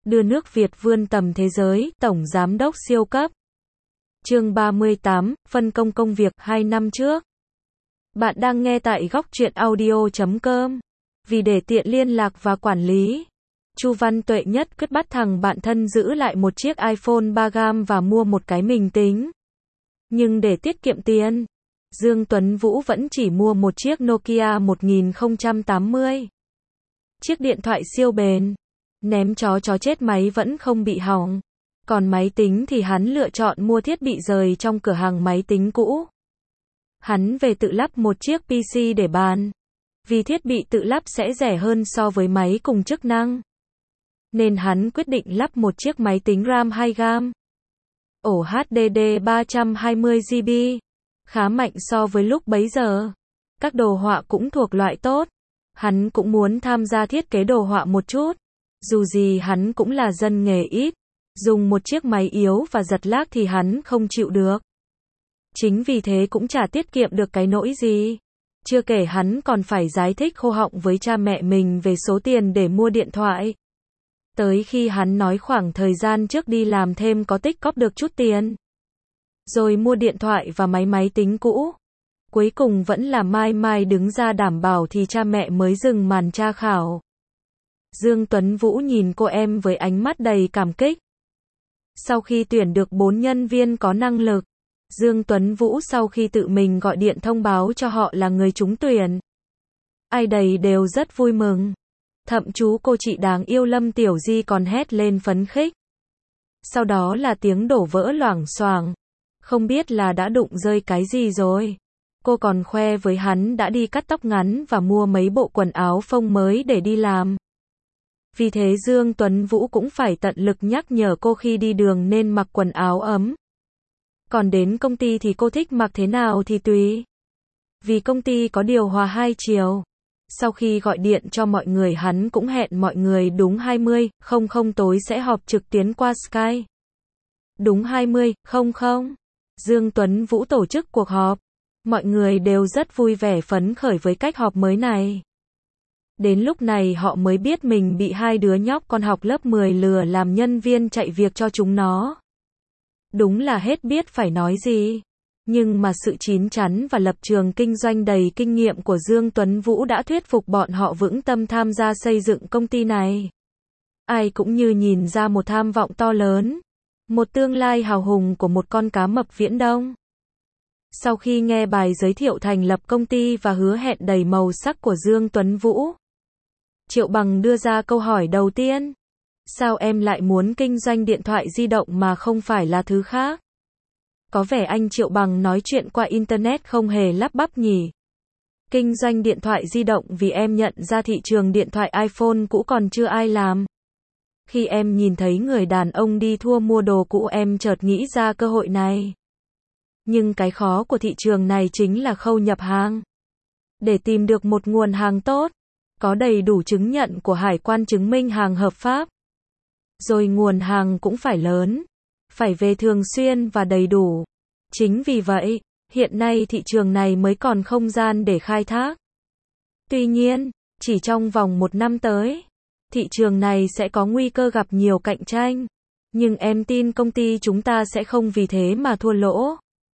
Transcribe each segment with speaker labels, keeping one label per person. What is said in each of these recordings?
Speaker 1: đưa nước Việt vươn tầm thế giới, Tổng Giám đốc siêu cấp. Chương 38, phân công công việc 2 năm trước. Bạn đang nghe tại góc truyện audio.com. Vì để tiện liên lạc và quản lý, Chu Văn Tuệ nhất quyết bắt thằng bạn thân giữ lại một chiếc iPhone 3G và mua một cái mình tính. Nhưng để tiết kiệm tiền, Dương Tuấn Vũ vẫn chỉ mua một chiếc Nokia 1080. Chiếc điện thoại siêu bền, ném chó chết máy vẫn không bị hỏng. Còn máy tính thì hắn lựa chọn mua thiết bị rời trong cửa hàng máy tính cũ. Hắn về tự lắp một chiếc PC để bàn. Vì thiết bị tự lắp sẽ rẻ hơn so với máy cùng chức năng, nên hắn quyết định lắp một chiếc máy tính RAM 2GB. Ổ HDD 320GB, khá mạnh so với lúc bấy giờ. Các đồ họa cũng thuộc loại tốt. Hắn cũng muốn tham gia thiết kế đồ họa một chút. Dù gì hắn cũng là dân nghề ít, dùng một chiếc máy yếu và giật lag thì hắn không chịu được. Chính vì thế cũng chả tiết kiệm được cái nỗi gì. Chưa kể hắn còn phải giải thích khô họng với cha mẹ mình về số tiền để mua điện thoại. Tới khi hắn nói khoảng thời gian trước đi làm thêm có tích cóp được chút tiền, rồi mua điện thoại và máy tính cũ. Cuối cùng vẫn là Mai đứng ra đảm bảo thì cha mẹ mới dừng màn tra khảo. Dương Tuấn Vũ nhìn cô em với ánh mắt đầy cảm kích. Sau khi tuyển được 4 nhân viên có năng lực, Dương Tuấn Vũ sau khi tự mình gọi điện thông báo cho họ là người trúng tuyển, ai đầy đều rất vui mừng. Thậm chú cô chị đáng yêu Lâm Tiểu Di còn hét lên phấn khích. Sau đó là tiếng đổ vỡ loảng xoảng. Không biết là đã đụng rơi cái gì rồi. Cô còn khoe với hắn đã đi cắt tóc ngắn và mua mấy bộ quần áo phông mới để đi làm. Vì thế Dương Tuấn Vũ cũng phải tận lực nhắc nhở cô khi đi đường nên mặc quần áo ấm. Còn đến công ty thì cô thích mặc thế nào thì tùy. Vì công ty có điều hòa 2 chiều. Sau khi gọi điện cho mọi người hắn cũng hẹn mọi người đúng 20:00 tối sẽ họp trực tuyến qua Skype. Đúng 20:00, Dương Tuấn Vũ tổ chức cuộc họp. Mọi người đều rất vui vẻ phấn khởi với cách họp mới này. Đến lúc này họ mới biết mình bị 2 đứa nhóc con học lớp 10 lừa làm nhân viên chạy việc cho chúng nó. Đúng là hết biết phải nói gì. Nhưng mà sự chín chắn và lập trường kinh doanh đầy kinh nghiệm của Dương Tuấn Vũ đã thuyết phục bọn họ vững tâm tham gia xây dựng công ty này. Ai cũng như nhìn ra một tham vọng to lớn, một tương lai hào hùng của một con cá mập Viễn Đông. Sau khi nghe bài giới thiệu thành lập công ty và hứa hẹn đầy màu sắc của Dương Tuấn Vũ, Triệu Bằng đưa ra câu hỏi đầu tiên. Sao em lại muốn kinh doanh điện thoại di động mà không phải là thứ khác? Có vẻ anh Triệu Bằng nói chuyện qua Internet không hề lắp bắp nhỉ. Kinh doanh điện thoại di động vì em nhận ra thị trường điện thoại iPhone cũ còn chưa ai làm. Khi em nhìn thấy người đàn ông đi thua mua đồ cũ em chợt nghĩ ra cơ hội này. Nhưng cái khó của thị trường này chính là khâu nhập hàng. Để tìm được một nguồn hàng tốt, có đầy đủ chứng nhận của hải quan chứng minh hàng hợp pháp. Rồi nguồn hàng cũng phải lớn, phải về thường xuyên và đầy đủ. Chính vì vậy, hiện nay thị trường này mới còn không gian để khai thác. Tuy nhiên, chỉ trong vòng 1 năm tới, thị trường này sẽ có nguy cơ gặp nhiều cạnh tranh. Nhưng em tin công ty chúng ta sẽ không vì thế mà thua lỗ.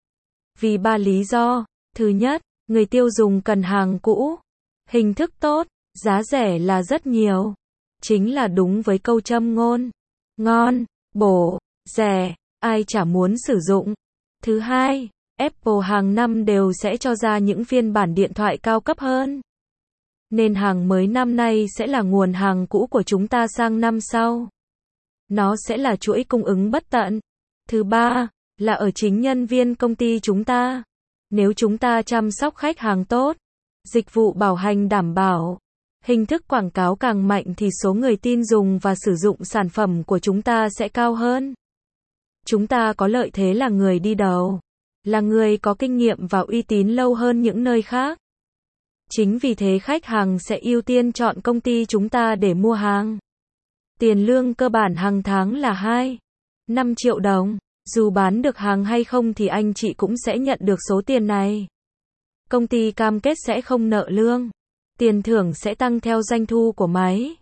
Speaker 1: Vì 3 lý do. Thứ nhất, người tiêu dùng cần hàng cũ, hình thức tốt, giá rẻ là rất nhiều. Chính là đúng với câu châm ngôn. Ngon, bổ, rẻ, ai chả muốn sử dụng. Thứ hai, Apple hàng năm đều sẽ cho ra những phiên bản điện thoại cao cấp hơn. Nên hàng mới năm nay sẽ là nguồn hàng cũ của chúng ta sang năm sau. Nó sẽ là chuỗi cung ứng bất tận. Thứ ba, là ở chính nhân viên công ty chúng ta. Nếu chúng ta chăm sóc khách hàng tốt, dịch vụ bảo hành đảm bảo, hình thức quảng cáo càng mạnh thì số người tin dùng và sử dụng sản phẩm của chúng ta sẽ cao hơn. Chúng ta có lợi thế là người đi đầu, là người có kinh nghiệm và uy tín lâu hơn những nơi khác. Chính vì thế khách hàng sẽ ưu tiên chọn công ty chúng ta để mua hàng. Tiền lương cơ bản hàng tháng là 2,5 triệu đồng. Dù bán được hàng hay không thì anh chị cũng sẽ nhận được số tiền này. Công ty cam kết sẽ không nợ lương. Tiền thưởng sẽ tăng theo doanh thu của máy.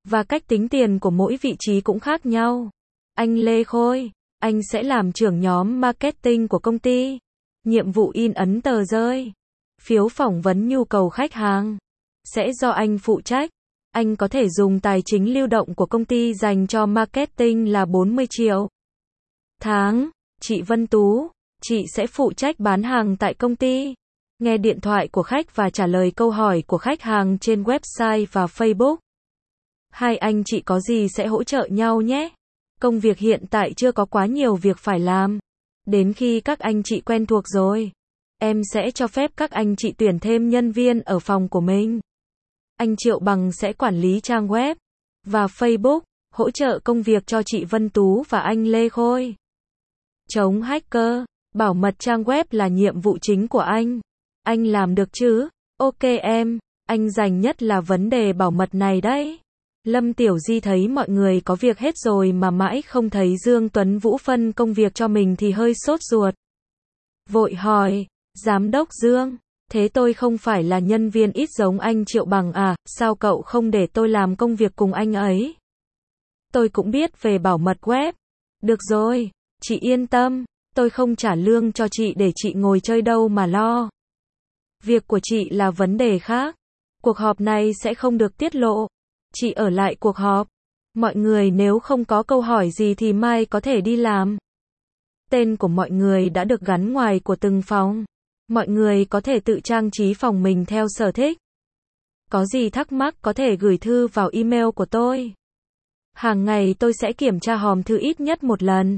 Speaker 1: Và cách tính tiền của mỗi vị trí cũng khác nhau. Anh Lê Khôi, anh sẽ làm trưởng nhóm marketing của công ty. Nhiệm vụ in ấn tờ rơi. Phiếu phỏng vấn nhu cầu khách hàng sẽ do anh phụ trách. Anh có thể dùng tài chính lưu động của công ty dành cho marketing là 40 triệu. Tháng, chị Vân Tú, chị sẽ phụ trách bán hàng tại công ty, nghe điện thoại của khách và trả lời câu hỏi của khách hàng trên website và Facebook. Hai anh chị có gì sẽ hỗ trợ nhau nhé. Công việc hiện tại chưa có quá nhiều việc phải làm. Đến khi các anh chị quen thuộc rồi, em sẽ cho phép các anh chị tuyển thêm nhân viên ở phòng của mình. Anh Triệu Bằng sẽ quản lý trang web và Facebook, hỗ trợ công việc cho chị Vân Tú và anh Lê Khôi. Chống hacker, bảo mật trang web là nhiệm vụ chính của anh. Anh làm được chứ? Ok em, anh rành nhất là vấn đề bảo mật này đấy. Lâm Tiểu Di thấy mọi người có việc hết rồi mà mãi không thấy Dương Tuấn Vũ phân công việc cho mình thì hơi sốt ruột. Vội hỏi, Giám đốc Dương, thế tôi không phải là nhân viên ít giống anh Triệu Bằng à, sao cậu không để tôi làm công việc cùng anh ấy? Tôi cũng biết về bảo mật web. Được rồi, chị yên tâm, tôi không trả lương cho chị để chị ngồi chơi đâu mà lo. Việc của chị là vấn đề khác. Cuộc họp này sẽ không được tiết lộ. Chị ở lại cuộc họp. Mọi người nếu không có câu hỏi gì thì mai có thể đi làm. Tên của mọi người đã được gắn ngoài của từng phòng. Mọi người có thể tự trang trí phòng mình theo sở thích. Có gì thắc mắc có thể gửi thư vào email của tôi. Hàng ngày tôi sẽ kiểm tra hòm thư ít nhất một lần.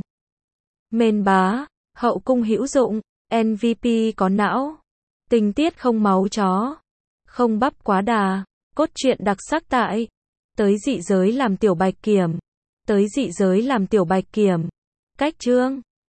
Speaker 1: Mên bá, hậu cung hữu dụng, MVP có não. Tình tiết không máu chó. Không bắp quá đà. Cốt truyện đặc sắc tại. Tới dị giới làm tiểu bạch kiểm. Tới dị giới làm tiểu bạch kiểm. Cách chương.